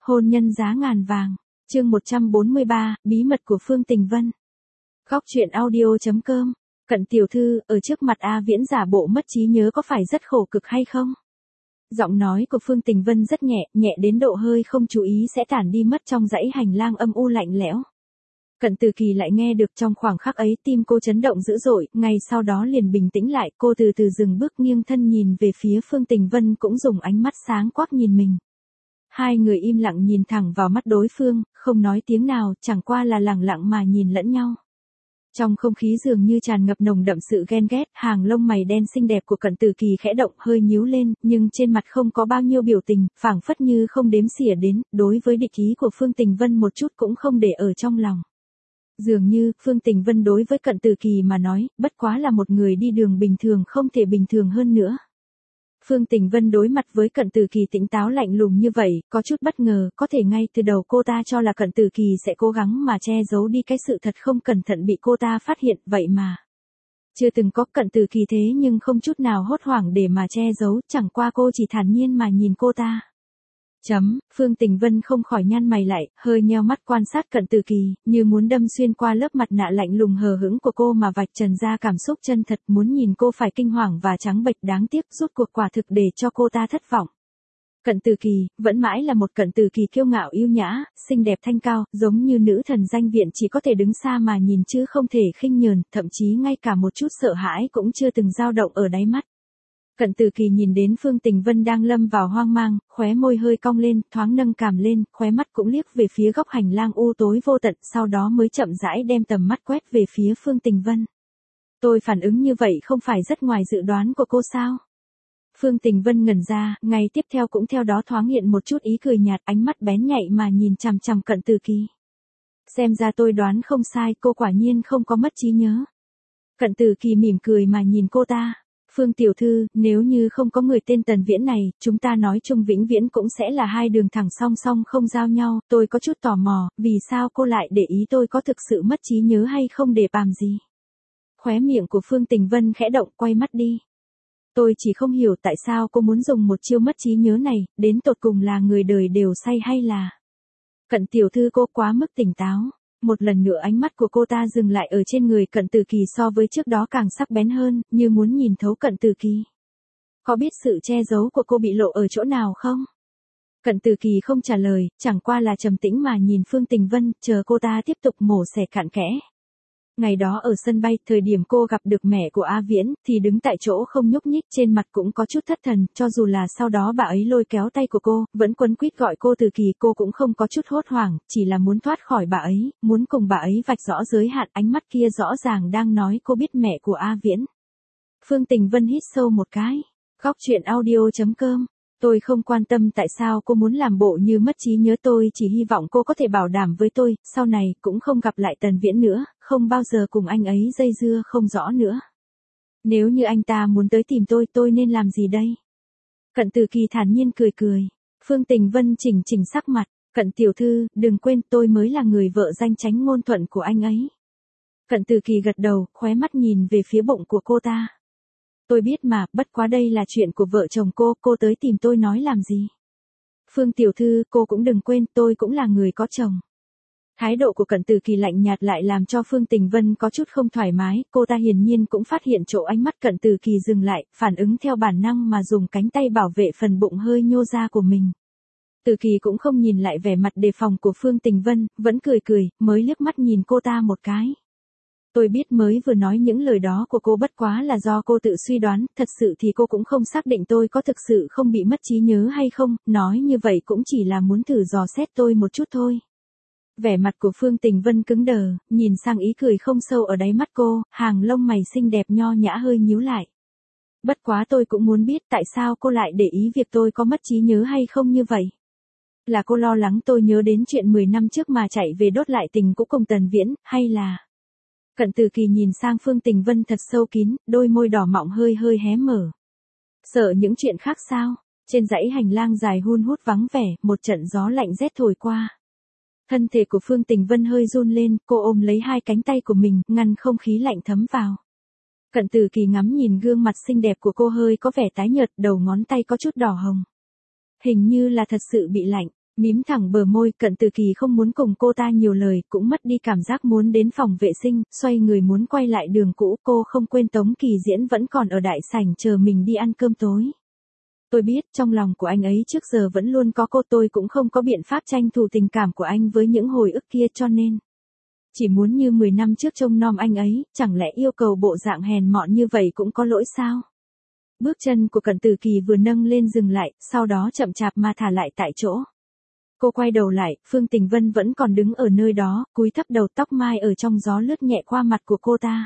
Hôn nhân giá ngàn vàng. Chương 143, bí mật của Phương Tình Vân. Góc truyện audio.com. Cận tiểu thư, ở trước mặt A Viễn giả bộ mất trí nhớ có phải rất khổ cực hay không? Giọng nói của Phương Tình Vân rất nhẹ, nhẹ đến độ hơi không chú ý sẽ tản đi mất trong dãy hành lang âm u lạnh lẽo. Cận Từ Kỳ lại nghe được trong khoảng khắc ấy tim cô chấn động dữ dội, ngay sau đó liền bình tĩnh lại, cô từ từ dừng bước nghiêng thân nhìn về phía Phương Tình Vân cũng dùng ánh mắt sáng quắc nhìn mình. Hai người im lặng nhìn thẳng vào mắt đối phương, không nói tiếng nào, chẳng qua là lẳng lặng mà nhìn lẫn nhau. Trong không khí dường như tràn ngập nồng đậm sự ghen ghét, hàng lông mày đen xinh đẹp của Cận Từ Kỳ khẽ động hơi nhíu lên, nhưng trên mặt không có bao nhiêu biểu tình, phảng phất như không đếm xỉa đến, đối với địch ý của Phương Tình Vân một chút cũng không để ở trong lòng. Dường như, Phương Tình Vân đối với Cận Từ Kỳ mà nói, bất quá là một người đi đường bình thường không thể bình thường hơn nữa. Phương Tình Vân đối mặt với Cận Từ Kỳ tỉnh táo lạnh lùng như vậy, có chút bất ngờ, có thể ngay từ đầu cô ta cho là Cận Từ Kỳ sẽ cố gắng mà che giấu đi cái sự thật không cẩn thận bị cô ta phát hiện, vậy mà. Chưa từng có Cận Từ Kỳ thế nhưng không chút nào hốt hoảng để mà che giấu, chẳng qua cô chỉ thản nhiên mà nhìn cô ta. Phương Tình Vân không khỏi nhăn mày lại, hơi nheo mắt quan sát Cận Từ Kỳ, như muốn đâm xuyên qua lớp mặt nạ lạnh lùng hờ hững của cô mà vạch trần ra cảm xúc chân thật, muốn nhìn cô phải kinh hoàng và trắng bệch, đáng tiếc rút cuộc quả thực để cho cô ta thất vọng. Cận Từ Kỳ, vẫn mãi là một Cận Từ Kỳ kiêu ngạo yêu nhã, xinh đẹp thanh cao, giống như nữ thần danh viện chỉ có thể đứng xa mà nhìn chứ không thể khinh nhờn, thậm chí ngay cả một chút sợ hãi cũng chưa từng dao động ở đáy mắt. Cận Từ Kỳ nhìn đến Phương Tình Vân đang lâm vào hoang mang, khóe môi hơi cong lên, thoáng nâng cằm lên, khóe mắt cũng liếc về phía góc hành lang u tối vô tận, sau đó mới chậm rãi đem tầm mắt quét về phía Phương Tình Vân. Tôi phản ứng như vậy không phải rất ngoài dự đoán của cô sao? Phương Tình Vân ngẩn ra, ngay tiếp theo cũng theo đó thoáng hiện một chút ý cười nhạt, ánh mắt bén nhạy mà nhìn chằm chằm Cận Từ Kỳ. Xem ra tôi đoán không sai, cô quả nhiên không có mất trí nhớ. Cận Từ Kỳ mỉm cười mà nhìn cô ta. Phương tiểu thư, nếu như không có người tên Tần Viễn này, chúng ta nói chung vĩnh viễn cũng sẽ là hai đường thẳng song song không giao nhau, tôi có chút tò mò, vì sao cô lại để ý tôi có thực sự mất trí nhớ hay không để làm gì? Khóe miệng của Phương Tình Vân khẽ động, quay mắt đi. Tôi chỉ không hiểu tại sao cô muốn dùng một chiêu mất trí nhớ này, đến tột cùng là người đời đều say hay là... Cận tiểu thư, cô quá mức tỉnh táo. Một lần nữa ánh mắt của cô ta dừng lại ở trên người Cận Từ Kỳ, so với trước đó càng sắc bén hơn, như muốn nhìn thấu Cận Từ Kỳ. Có biết sự che giấu của cô bị lộ ở chỗ nào không? Cận Từ Kỳ không trả lời, chẳng qua là trầm tĩnh mà nhìn Phương Tình Vân, chờ cô ta tiếp tục mổ xẻ cặn kẽ. Ngày đó ở sân bay, thời điểm cô gặp được mẹ của A Viễn, thì đứng tại chỗ không nhúc nhích, trên mặt cũng có chút thất thần, cho dù là sau đó bà ấy lôi kéo tay của cô, vẫn quấn quýt gọi cô Từ Kỳ, cô cũng không có chút hốt hoảng, chỉ là muốn thoát khỏi bà ấy, muốn cùng bà ấy vạch rõ giới hạn, ánh mắt kia rõ ràng đang nói cô biết mẹ của A Viễn. Phương Tình Vân hít sâu một cái. Góc truyện audio.com. Tôi không quan tâm tại sao cô muốn làm bộ như mất trí nhớ, tôi chỉ hy vọng cô có thể bảo đảm với tôi, sau này cũng không gặp lại Tần Viễn nữa, không bao giờ cùng anh ấy dây dưa không rõ nữa. Nếu như anh ta muốn tới tìm tôi nên làm gì đây? Cận Từ Kỳ thản nhiên cười cười. Phương Tình Vân chỉnh sắc mặt, Cận tiểu thư, đừng quên tôi mới là người vợ danh chánh ngôn thuận của anh ấy. Cận Từ Kỳ gật đầu, khóe mắt nhìn về phía bụng của cô ta. Tôi biết mà, bất quá đây là chuyện của vợ chồng cô tới tìm tôi nói làm gì? Phương tiểu thư, cô cũng đừng quên, tôi cũng là người có chồng. Thái độ của Cận Từ Kỳ lạnh nhạt lại làm cho Phương Tình Vân có chút không thoải mái, cô ta hiển nhiên cũng phát hiện chỗ ánh mắt Cận Từ Kỳ dừng lại, phản ứng theo bản năng mà dùng cánh tay bảo vệ phần bụng hơi nhô ra của mình. Từ Kỳ cũng không nhìn lại vẻ mặt đề phòng của Phương Tình Vân, vẫn cười, mới liếc mắt nhìn cô ta một cái. Tôi biết mới vừa nói những lời đó của cô bất quá là do cô tự suy đoán, thật sự thì cô cũng không xác định tôi có thực sự không bị mất trí nhớ hay không, nói như vậy cũng chỉ là muốn thử dò xét tôi một chút thôi. Vẻ mặt của Phương Tình Vân cứng đờ, nhìn sang ý cười không sâu ở đáy mắt cô, hàng lông mày xinh đẹp nho nhã hơi nhíu lại. Bất quá tôi cũng muốn biết tại sao cô lại để ý việc tôi có mất trí nhớ hay không như vậy. Là cô lo lắng tôi nhớ đến chuyện 10 năm trước mà chạy về đốt lại tình cũ cùng Tần Viễn, hay là... Cận Từ Kỳ nhìn sang Phương Tình Vân thật sâu kín, đôi môi đỏ mọng hơi hé mở. Sợ những chuyện khác sao? Trên dãy hành lang dài hun hút vắng vẻ, một trận gió lạnh rét thổi qua. Thân thể của Phương Tình Vân hơi run lên, cô ôm lấy hai cánh tay của mình, ngăn không khí lạnh thấm vào. Cận Từ Kỳ ngắm nhìn gương mặt xinh đẹp của cô hơi có vẻ tái nhợt, đầu ngón tay có chút đỏ hồng. Hình như là thật sự bị lạnh. Mím thẳng bờ môi, Cận Từ Kỳ không muốn cùng cô ta nhiều lời, cũng mất đi cảm giác muốn đến phòng vệ sinh, xoay người muốn quay lại đường cũ. Cô không quên Tống Kỳ Diễn vẫn còn ở đại sảnh chờ mình đi ăn cơm tối. Tôi biết trong lòng của anh ấy trước giờ vẫn luôn có cô, tôi cũng không có biện pháp tranh thủ tình cảm của anh với những hồi ức kia, cho nên chỉ muốn như 10 năm trước trông nom anh ấy, chẳng lẽ yêu cầu bộ dạng hèn mọn như vậy cũng có lỗi sao? Bước chân của Cận Từ Kỳ vừa nâng lên dừng lại, sau đó chậm chạp mà thả lại tại chỗ. Cô quay đầu lại, Phương Tình Vân vẫn còn đứng ở nơi đó, cúi thấp đầu, tóc mai ở trong gió lướt nhẹ qua mặt của cô ta.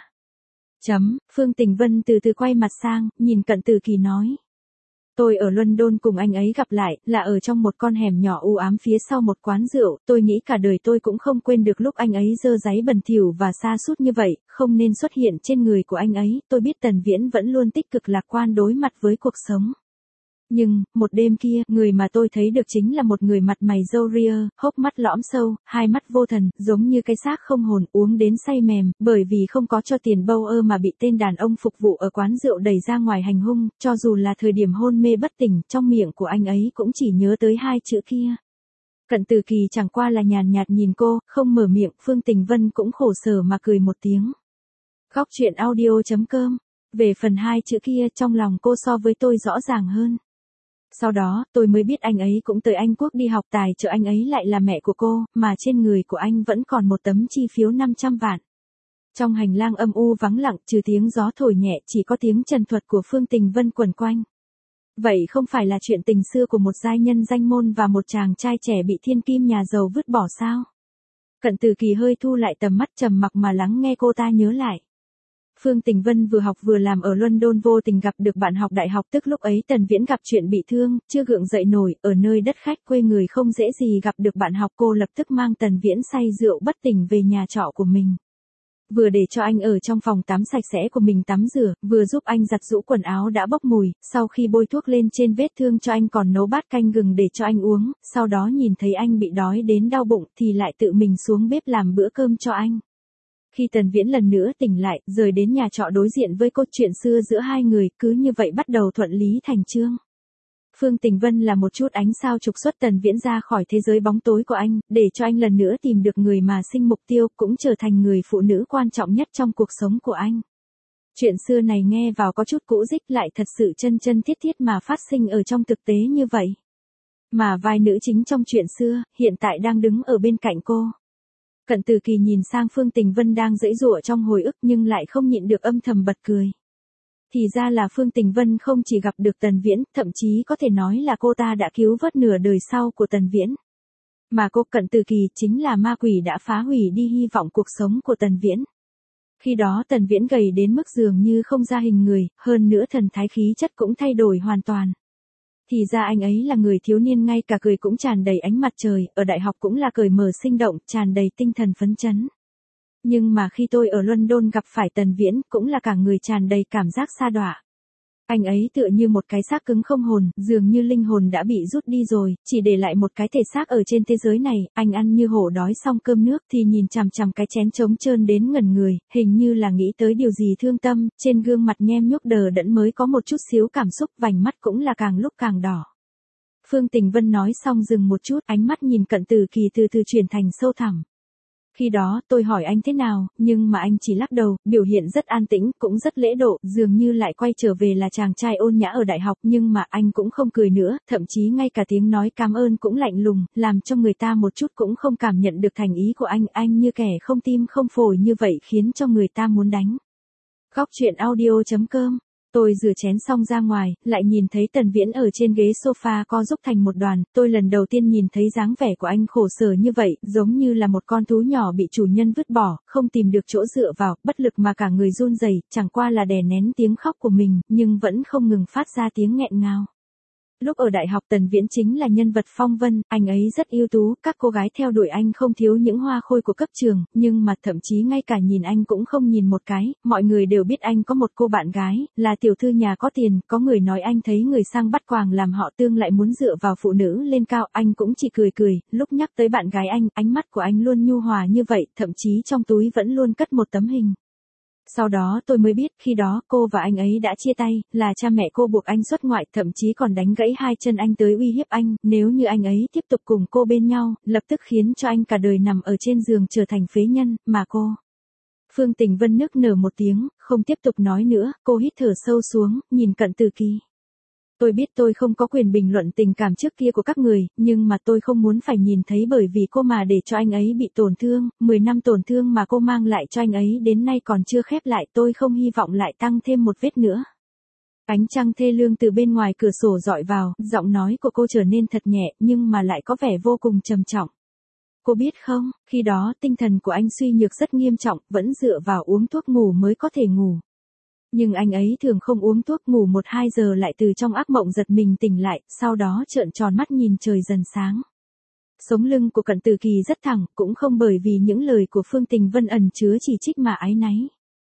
Phương Tình Vân từ từ quay mặt sang, nhìn Cận Từ Kỳ nói. Tôi ở London cùng anh ấy gặp lại, là ở trong một con hẻm nhỏ u ám phía sau một quán rượu, tôi nghĩ cả đời tôi cũng không quên được lúc anh ấy dơ dáy bẩn thỉu và sa sút như vậy, không nên xuất hiện trên người của anh ấy. Tôi biết Tần Viễn vẫn luôn tích cực lạc quan đối mặt với cuộc sống. Nhưng, một đêm kia, người mà tôi thấy được chính là một người mặt mày râu ria, hốc mắt lõm sâu, hai mắt vô thần, giống như cái xác không hồn, uống đến say mềm, bởi vì không có cho tiền bâu ơ mà bị tên đàn ông phục vụ ở quán rượu đẩy ra ngoài hành hung, cho dù là thời điểm hôn mê bất tỉnh, trong miệng của anh ấy cũng chỉ nhớ tới hai chữ kia. Cận Từ Kỳ chẳng qua là nhàn nhạt nhìn cô, không mở miệng. Phương Tình Vân cũng khổ sở mà cười một tiếng. Góc truyện audio.com. Về phần hai chữ kia, trong lòng cô so với tôi rõ ràng hơn. Sau đó, tôi mới biết anh ấy cũng tới Anh Quốc đi học, tài trợ anh ấy lại là mẹ của cô, mà trên người của anh vẫn còn một tấm chi phiếu 500 vạn. Trong hành lang âm u vắng lặng, trừ tiếng gió thổi nhẹ, chỉ có tiếng trần thuật của Phương Tình Vân quẩn quanh. Vậy không phải là chuyện tình xưa của một giai nhân danh môn và một chàng trai trẻ bị thiên kim nhà giàu vứt bỏ sao? Cận Từ Kỳ hơi thu lại tầm mắt, trầm mặc mà lắng nghe cô ta nhớ lại. Phương Tình Vân vừa học vừa làm ở London, vô tình gặp được bạn học đại học, tức lúc ấy Tần Viễn gặp chuyện bị thương, chưa gượng dậy nổi, ở nơi đất khách quê người không dễ gì gặp được bạn học. Cô lập tức mang Tần Viễn say rượu bất tỉnh về nhà trọ của mình. Vừa để cho anh ở trong phòng tắm sạch sẽ của mình tắm rửa, vừa giúp anh giặt giũ quần áo đã bốc mùi, sau khi bôi thuốc lên trên vết thương cho anh còn nấu bát canh gừng để cho anh uống, sau đó nhìn thấy anh bị đói đến đau bụng thì lại tự mình xuống bếp làm bữa cơm cho anh. Khi Tần Viễn lần nữa tỉnh lại, rời đến nhà trọ đối diện với câu chuyện xưa giữa hai người, cứ như vậy bắt đầu thuận lý thành chương. Phương Tình Vân là một chút ánh sao trục xuất Tần Viễn ra khỏi thế giới bóng tối của anh, để cho anh lần nữa tìm được người mà sinh mục tiêu, cũng trở thành người phụ nữ quan trọng nhất trong cuộc sống của anh. Chuyện xưa này nghe vào có chút cũ rích, lại thật sự chân chân thiết thiết mà phát sinh ở trong thực tế như vậy. Mà vai nữ chính trong chuyện xưa, hiện tại đang đứng ở bên cạnh cô. Cận Từ Kỳ nhìn sang Phương Tình Vân đang giãy giụa trong hồi ức nhưng lại không nhịn được âm thầm bật cười. Thì ra là Phương Tình Vân không chỉ gặp được Tần Viễn, thậm chí có thể nói là cô ta đã cứu vớt nửa đời sau của Tần Viễn. Mà cô, Cận Từ Kỳ, chính là ma quỷ đã phá hủy đi hy vọng cuộc sống của Tần Viễn. Khi đó Tần Viễn gầy đến mức dường như không ra hình người, hơn nữa thần thái khí chất cũng thay đổi hoàn toàn. Thì ra anh ấy là người thiếu niên ngay cả cười cũng tràn đầy ánh mặt trời, ở đại học cũng là cởi mở sinh động, tràn đầy tinh thần phấn chấn. Nhưng mà khi tôi ở London gặp phải Tần Viễn, cũng là cả người tràn đầy cảm giác sa đọa. Anh ấy tựa như một cái xác cứng không hồn, dường như linh hồn đã bị rút đi rồi, chỉ để lại một cái thể xác ở trên thế giới này. Anh ăn như hổ đói xong cơm nước thì nhìn chằm chằm cái chén trống trơn đến ngẩn người, hình như là nghĩ tới điều gì thương tâm, trên gương mặt nhem nhuốc đờ đẫn mới có một chút xíu cảm xúc, vành mắt cũng là càng lúc càng đỏ. Phương Tình Vân nói xong dừng một chút, ánh mắt nhìn Cận Từ Kỳ từ từ chuyển thành sâu thẳm. Khi đó, tôi hỏi anh thế nào, nhưng mà anh chỉ lắc đầu, biểu hiện rất an tĩnh, cũng rất lễ độ, dường như lại quay trở về là chàng trai ôn nhã ở đại học, nhưng mà anh cũng không cười nữa, thậm chí ngay cả tiếng nói cảm ơn cũng lạnh lùng, làm cho người ta một chút cũng không cảm nhận được thành ý của anh như kẻ không tim không phổi như vậy khiến cho người ta muốn đánh. Góc truyện audio.com. Tôi rửa chén xong ra ngoài, lại nhìn thấy Tần Viễn ở trên ghế sofa co rúm thành một đoàn, tôi lần đầu tiên nhìn thấy dáng vẻ của anh khổ sở như vậy, giống như là một con thú nhỏ bị chủ nhân vứt bỏ, không tìm được chỗ dựa vào, bất lực mà cả người run rẩy, chẳng qua là đè nén tiếng khóc của mình, nhưng vẫn không ngừng phát ra tiếng nghẹn ngào. Lúc ở đại học Tần Viễn chính là nhân vật phong vân, anh ấy rất ưu tú, các cô gái theo đuổi anh không thiếu những hoa khôi của cấp trường, nhưng mà thậm chí ngay cả nhìn anh cũng không nhìn một cái, mọi người đều biết anh có một cô bạn gái, là tiểu thư nhà có tiền, có người nói anh thấy người sang bắt quàng làm họ tương lại muốn dựa vào phụ nữ lên cao, anh cũng chỉ cười cười, lúc nhắc tới bạn gái anh, ánh mắt của anh luôn nhu hòa như vậy, thậm chí trong túi vẫn luôn cất một tấm hình. Sau đó tôi mới biết khi đó cô và anh ấy đã chia tay, là cha mẹ cô buộc anh xuất ngoại, thậm chí còn đánh gãy hai chân anh tới uy hiếp anh, nếu như anh ấy tiếp tục cùng cô bên nhau, lập tức khiến cho anh cả đời nằm ở trên giường trở thành phế nhân, mà cô. Phương Tình Vân nức nở một tiếng, không tiếp tục nói nữa, cô hít thở sâu xuống, nhìn Cận Tử Kỳ. Tôi biết tôi không có quyền bình luận tình cảm trước kia của các người, nhưng mà tôi không muốn phải nhìn thấy bởi vì cô mà để cho anh ấy bị tổn thương, 10 năm tổn thương mà cô mang lại cho anh ấy đến nay còn chưa khép lại, tôi không hy vọng lại tăng thêm một vết nữa. Ánh trăng thê lương từ bên ngoài cửa sổ dọi vào, giọng nói của cô trở nên thật nhẹ nhưng mà lại có vẻ vô cùng trầm trọng. Cô biết không, khi đó tinh thần của anh suy nhược rất nghiêm trọng, vẫn dựa vào uống thuốc ngủ mới có thể ngủ. Nhưng anh ấy thường không uống thuốc, ngủ 1-2 giờ lại từ trong ác mộng giật mình tỉnh lại, sau đó trợn tròn mắt nhìn trời dần sáng. Sống lưng của Cận Tử Kỳ rất thẳng, cũng không bởi vì những lời của Phương Tình Vân ẩn chứa chỉ trích mà áy náy.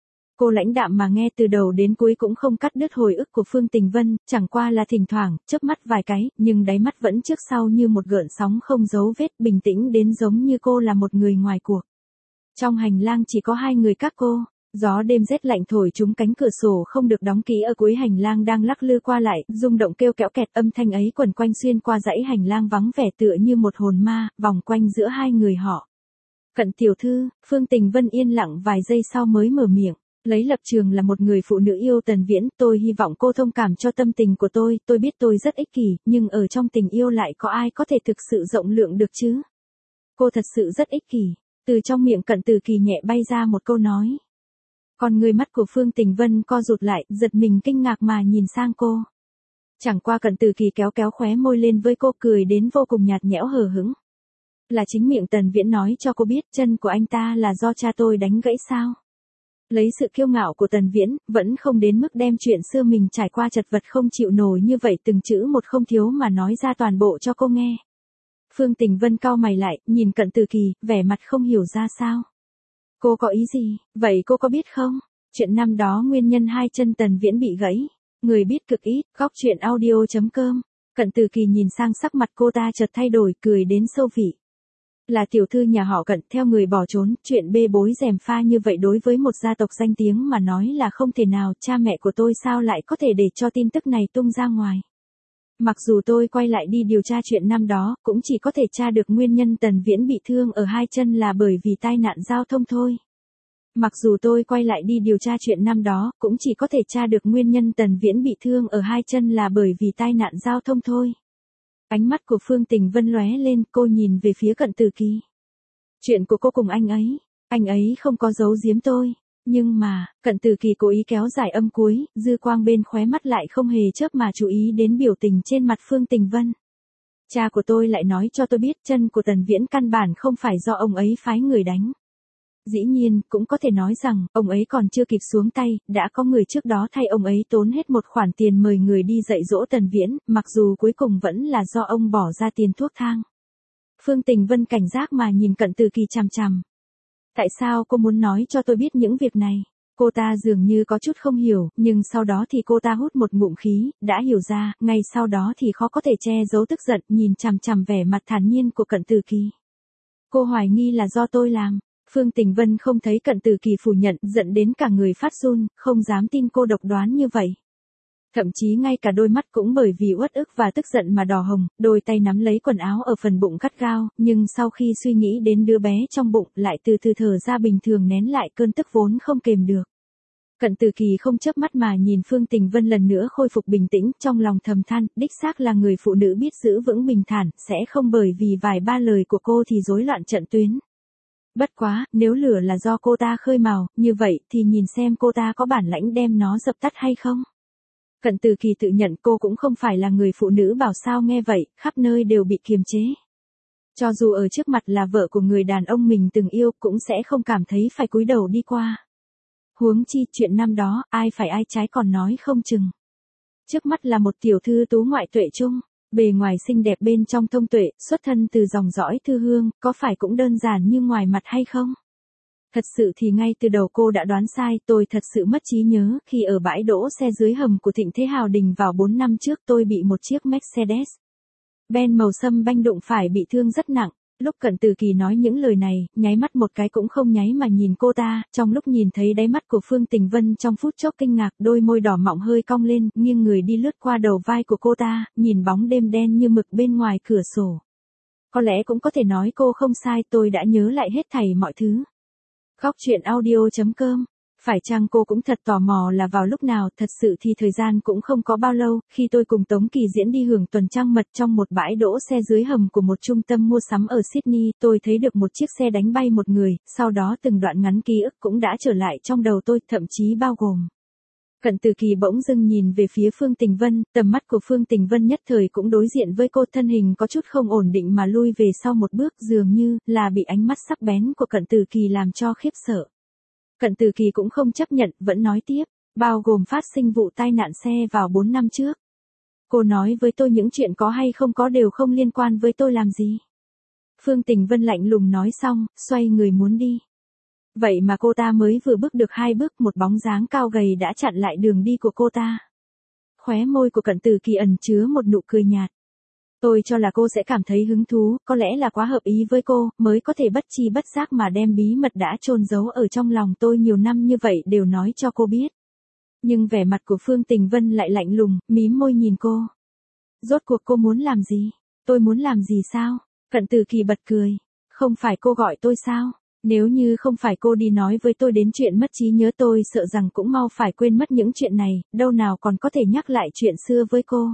Cô lãnh đạm mà nghe từ đầu đến cuối cũng không cắt đứt hồi ức của Phương Tình Vân, chẳng qua là thỉnh thoảng, chớp mắt vài cái, nhưng đáy mắt vẫn trước sau như một gợn sóng không dấu vết, bình tĩnh đến giống như cô là một người ngoài cuộc. Trong hành lang chỉ có hai người các cô. Gió đêm rét lạnh thổi trúng cánh cửa sổ không được đóng kỹ ở cuối hành lang đang lắc lư qua lại, rung động kêu kẽo kẹt, âm thanh ấy quẩn quanh xuyên qua dãy hành lang vắng vẻ tựa như một hồn ma, vòng quanh giữa hai người họ. Cận tiểu thư, Phương Tình Vân yên lặng vài giây sau mới mở miệng. Lấy lập trường là một người phụ nữ yêu Tần Viễn, tôi hy vọng cô thông cảm cho tâm tình của tôi biết tôi rất ích kỷ, nhưng ở trong tình yêu lại có ai có thể thực sự rộng lượng được chứ? Cô thật sự rất ích kỷ. Từ trong miệng Cận Tử Kỳ nhẹ bay ra một câu nói. Còn người mắt của Phương Tình Vân co rụt lại, giật mình kinh ngạc mà nhìn sang cô. Chẳng qua Cận Tử Kỳ kéo kéo khóe môi lên với cô, cười đến vô cùng nhạt nhẽo hờ hững. Là chính miệng Tần Viễn nói cho cô biết chân của anh ta là do cha tôi đánh gãy sao? Lấy sự kiêu ngạo của Tần Viễn, vẫn không đến mức đem chuyện xưa mình trải qua chật vật không chịu nổi như vậy từng chữ một không thiếu mà nói ra toàn bộ cho cô nghe. Phương Tình Vân cau mày lại, nhìn Cận Tử Kỳ, vẻ mặt không hiểu ra sao. Cô có ý gì, vậy cô có biết không? Chuyện năm đó nguyên nhân hai chân Tần Viễn bị gãy. Người biết cực ít, góc chuyện audio.com. Cận Tử Kỳ nhìn sang sắc mặt cô ta chợt thay đổi, cười đến sâu vị. Là tiểu thư nhà họ Cận theo người bỏ trốn, chuyện bê bối gièm pha như vậy đối với một gia tộc danh tiếng mà nói là không thể nào, cha mẹ của tôi sao lại có thể để cho tin tức này tung ra ngoài. Mặc dù tôi quay lại đi điều tra chuyện năm đó, cũng chỉ có thể tra được nguyên nhân Tần Viễn bị thương ở hai chân là bởi vì tai nạn giao thông thôi. Mặc dù tôi quay lại đi điều tra chuyện năm đó, cũng chỉ có thể tra được nguyên nhân Tần Viễn bị thương ở hai chân là bởi vì tai nạn giao thông thôi. Ánh mắt của Phương Tình Vân lóe lên, cô nhìn về phía Cận Tử Kỳ. Chuyện của cô cùng anh ấy không có giấu giếm tôi. Nhưng mà, Cận Tử Kỳ cố ý kéo dài âm cuối, dư quang bên khóe mắt lại không hề chớp mà chú ý đến biểu tình trên mặt Phương Tình Vân. Cha của tôi lại nói cho tôi biết chân của Tần Viễn căn bản không phải do ông ấy phái người đánh. Dĩ nhiên, cũng có thể nói rằng, ông ấy còn chưa kịp xuống tay, đã có người trước đó thay ông ấy tốn hết một khoản tiền mời người đi dạy dỗ Tần Viễn, mặc dù cuối cùng vẫn là do ông bỏ ra tiền thuốc thang. Phương Tình Vân cảnh giác mà nhìn Cận Tử Kỳ chằm chằm. Tại sao cô muốn nói cho tôi biết những việc này? Cô ta dường như có chút không hiểu, nhưng sau đó thì cô ta hút một ngụm khí, đã hiểu ra, ngay sau đó thì khó có thể che giấu tức giận, nhìn chằm chằm vẻ mặt thản nhiên của Cận Tử Kỳ. Cô hoài nghi là do tôi làm. Phương Tình Vân không thấy Cận Tử Kỳ phủ nhận, giận đến cả người phát run, không dám tin cô độc đoán như vậy. Thậm chí ngay cả đôi mắt cũng bởi vì uất ức và tức giận mà đỏ hồng, đôi tay nắm lấy quần áo ở phần bụng gắt gao, nhưng sau khi suy nghĩ đến đứa bé trong bụng lại từ từ thở ra bình thường nén lại cơn tức vốn không kềm được. Cận Tử Kỳ không chớp mắt mà nhìn Phương Tình Vân lần nữa khôi phục bình tĩnh, trong lòng thầm than, đích xác là người phụ nữ biết giữ vững bình thản, sẽ không bởi vì vài ba lời của cô thì rối loạn trận tuyến. Bất quá, nếu lửa là do cô ta khơi mào, như vậy thì nhìn xem cô ta có bản lãnh đem nó dập tắt hay không. Cận Tử Kỳ tự nhận cô cũng không phải là người phụ nữ bảo sao nghe vậy, khắp nơi đều bị kiềm chế. Cho dù ở trước mặt là vợ của người đàn ông mình từng yêu cũng sẽ không cảm thấy phải cúi đầu đi qua. Huống chi chuyện năm đó, ai phải ai trái còn nói không chừng. Trước mắt là một tiểu thư tú ngoại tuệ trung, bề ngoài xinh đẹp bên trong thông tuệ, xuất thân từ dòng dõi thư hương, có phải cũng đơn giản như ngoài mặt hay không? Thật sự thì ngay từ đầu cô đã đoán sai, tôi thật sự mất trí nhớ, khi ở bãi đỗ xe dưới hầm của Thịnh Thế Hào Đình vào 4 năm trước tôi bị một chiếc Mercedes Benz màu sâm banh đụng phải bị thương rất nặng. Lúc Cận Từ Kỳ nói những lời này, nháy mắt một cái cũng không nháy mà nhìn cô ta, trong lúc nhìn thấy đáy mắt của Phương Tình Vân trong phút chốc kinh ngạc, đôi môi đỏ mọng hơi cong lên, nghiêng người đi lướt qua đầu vai của cô ta, nhìn bóng đêm đen như mực bên ngoài cửa sổ. Có lẽ cũng có thể nói cô không sai, tôi đã nhớ lại hết thảy mọi thứ. Góc truyện audio.com. Phải chăng cô cũng thật tò mò là vào lúc nào, thật sự thì thời gian cũng không có bao lâu, khi tôi cùng Tống Kỳ Diễn đi hưởng tuần trăng mật trong một bãi đỗ xe dưới hầm của một trung tâm mua sắm ở Sydney, tôi thấy được một chiếc xe đánh bay một người, sau đó từng đoạn ngắn ký ức cũng đã trở lại trong đầu tôi, thậm chí bao gồm. Cận Từ Kỳ bỗng dưng nhìn về phía Phương Tình Vân, tầm mắt của Phương Tình Vân nhất thời cũng đối diện với cô, thân hình có chút không ổn định mà lui về sau một bước, dường như là bị ánh mắt sắc bén của Cận Từ Kỳ làm cho khiếp sợ. Cận Từ Kỳ cũng không chấp nhận, vẫn nói tiếp, bao gồm phát sinh vụ tai nạn xe vào 4 năm trước. Cô nói với tôi những chuyện có hay không có đều không liên quan với tôi làm gì. Phương Tình Vân lạnh lùng nói xong, xoay người muốn đi. Vậy mà cô ta mới vừa bước được 2 bước, một bóng dáng cao gầy đã chặn lại đường đi của cô ta. Khóe môi của Cận Từ Kỳ ẩn chứa một nụ cười nhạt. Tôi cho là cô sẽ cảm thấy hứng thú, có lẽ là quá hợp ý với cô, mới có thể bất chi bất giác mà đem bí mật đã chôn giấu ở trong lòng tôi nhiều năm như vậy đều nói cho cô biết. Nhưng vẻ mặt của Phương Tình Vân lại lạnh lùng, mím môi nhìn cô. Rốt cuộc cô muốn làm gì? Tôi muốn làm gì sao? Cận Từ Kỳ bật cười. Không phải cô gọi tôi sao? Nếu như không phải cô đi nói với tôi đến chuyện mất trí nhớ, tôi sợ rằng cũng mau phải quên mất những chuyện này, đâu nào còn có thể nhắc lại chuyện xưa với cô.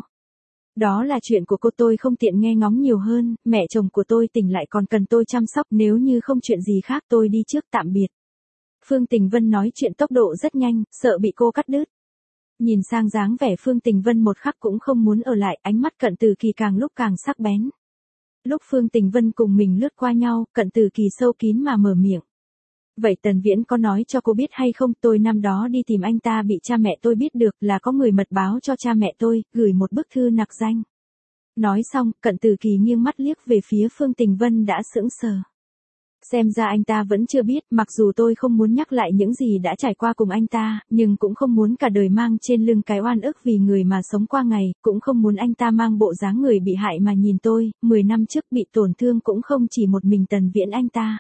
Đó là chuyện của cô, tôi không tiện nghe ngóng nhiều hơn, mẹ chồng của tôi tỉnh lại còn cần tôi chăm sóc, nếu như không chuyện gì khác tôi đi trước, tạm biệt. Phương Tình Vân nói chuyện tốc độ rất nhanh, sợ bị cô cắt đứt. Nhìn sang dáng vẻ Phương Tình Vân một khắc cũng không muốn ở lại, ánh mắt Cận Từ Kỳ càng lúc càng sắc bén. Lúc Phương Tình Vân cùng mình lướt qua nhau, Cận Từ Kỳ sâu kín mà mở miệng. Vậy Tần Viễn có nói cho cô biết hay không, tôi năm đó đi tìm anh ta bị cha mẹ tôi biết được, là có người mật báo cho cha mẹ tôi, gửi một bức thư nặc danh. Nói xong, Cận Từ Kỳ nghiêng mắt liếc về phía Phương Tình Vân đã sững sờ. Xem ra anh ta vẫn chưa biết, mặc dù tôi không muốn nhắc lại những gì đã trải qua cùng anh ta, nhưng cũng không muốn cả đời mang trên lưng cái oan ức vì người mà sống qua ngày, cũng không muốn anh ta mang bộ dáng người bị hại mà nhìn tôi, 10 năm trước bị tổn thương cũng không chỉ một mình Tần Viễn anh ta.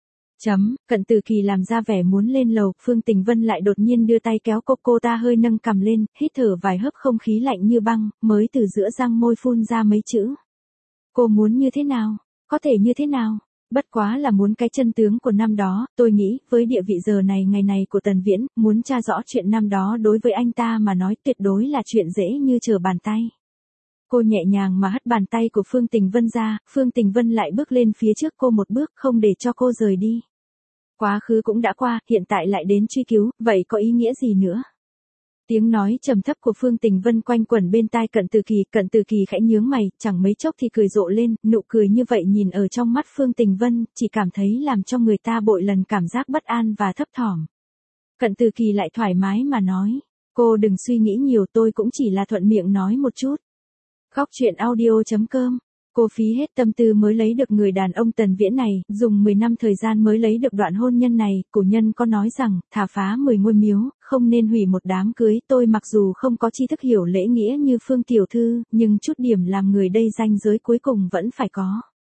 Cận Từ Kỳ làm ra vẻ muốn lên lầu, Phương Tình Vân lại đột nhiên đưa tay kéo cô ta hơi nâng cằm lên, hít thở vài hớp không khí lạnh như băng, mới từ giữa răng môi phun ra mấy chữ. Cô muốn như thế nào? Có thể như thế nào? Bất quá là muốn cái chân tướng của năm đó, tôi nghĩ, với địa vị giờ này ngày này của Tần Viễn, muốn tra rõ chuyện năm đó đối với anh ta mà nói tuyệt đối là chuyện dễ như trở bàn tay. Cô nhẹ nhàng mà hất bàn tay của Phương Tình Vân ra, Phương Tình Vân lại bước lên phía trước cô một bước, không để cho cô rời đi. Quá khứ cũng đã qua, hiện tại lại đến truy cứu, vậy có ý nghĩa gì nữa? Tiếng nói trầm thấp của Phương Tình Vân quanh quẩn bên tai Cận Từ Kỳ khẽ nhướng mày, chẳng mấy chốc thì cười rộ lên, nụ cười như vậy nhìn ở trong mắt Phương Tình Vân, chỉ cảm thấy làm cho người ta bội lần cảm giác bất an và thấp thỏm. Cận Từ Kỳ lại thoải mái mà nói, cô đừng suy nghĩ nhiều, tôi cũng chỉ là thuận miệng nói một chút. Góc truyện audio.com. Cô phí hết tâm tư mới lấy được người đàn ông Tần Viễn này, dùng 10 năm thời gian mới lấy được đoạn hôn nhân này, cổ nhân có nói rằng, thà phá 10 ngôi miếu, không nên hủy một đám cưới, tôi mặc dù không có tri thức hiểu lễ nghĩa như Phương tiểu thư, nhưng chút điểm làm người đây ranh giới cuối cùng vẫn phải có.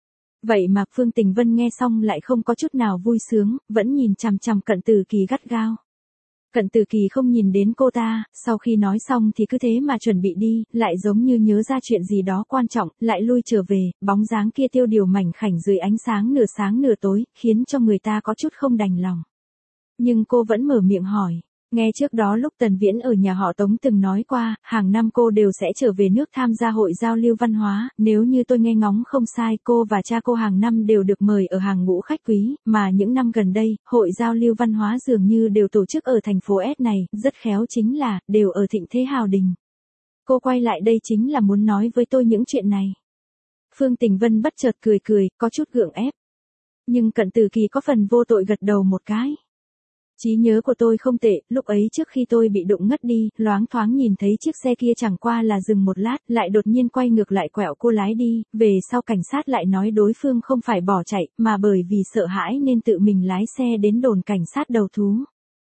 Vậy mà Phương Tình Vân nghe xong lại không có chút nào vui sướng, vẫn nhìn chằm chằm Cận Từ Kỳ gắt gao. Cận Từ Kỳ không nhìn đến cô ta, sau khi nói xong thì cứ thế mà chuẩn bị đi, lại giống như nhớ ra chuyện gì đó quan trọng, lại lui trở về, bóng dáng kia tiêu điều mảnh khảnh dưới ánh sáng nửa tối, khiến cho người ta có chút không đành lòng. Nhưng cô vẫn mở miệng hỏi. Nghe trước đó lúc Tần Viễn ở nhà họ Tống từng nói qua, hàng năm cô đều sẽ trở về nước tham gia hội giao lưu văn hóa, nếu như tôi nghe ngóng không sai, cô và cha cô hàng năm đều được mời ở hàng ngũ khách quý, mà những năm gần đây, hội giao lưu văn hóa dường như đều tổ chức ở thành phố S này, rất khéo chính là, đều ở thịnh thế hào đình. Cô quay lại đây chính là muốn nói với tôi những chuyện này. Phương Tình Vân bất chợt cười, có chút gượng ép. Nhưng Cận Từ Kỳ có phần vô tội gật đầu một cái. Trí nhớ của tôi không tệ, lúc ấy trước khi tôi bị đụng ngất đi, loáng thoáng nhìn thấy chiếc xe kia chẳng qua là dừng một lát, lại đột nhiên quay ngược lại quẹo cô lái đi, về sau cảnh sát lại nói đối phương không phải bỏ chạy, mà bởi vì sợ hãi nên tự mình lái xe đến đồn cảnh sát đầu thú.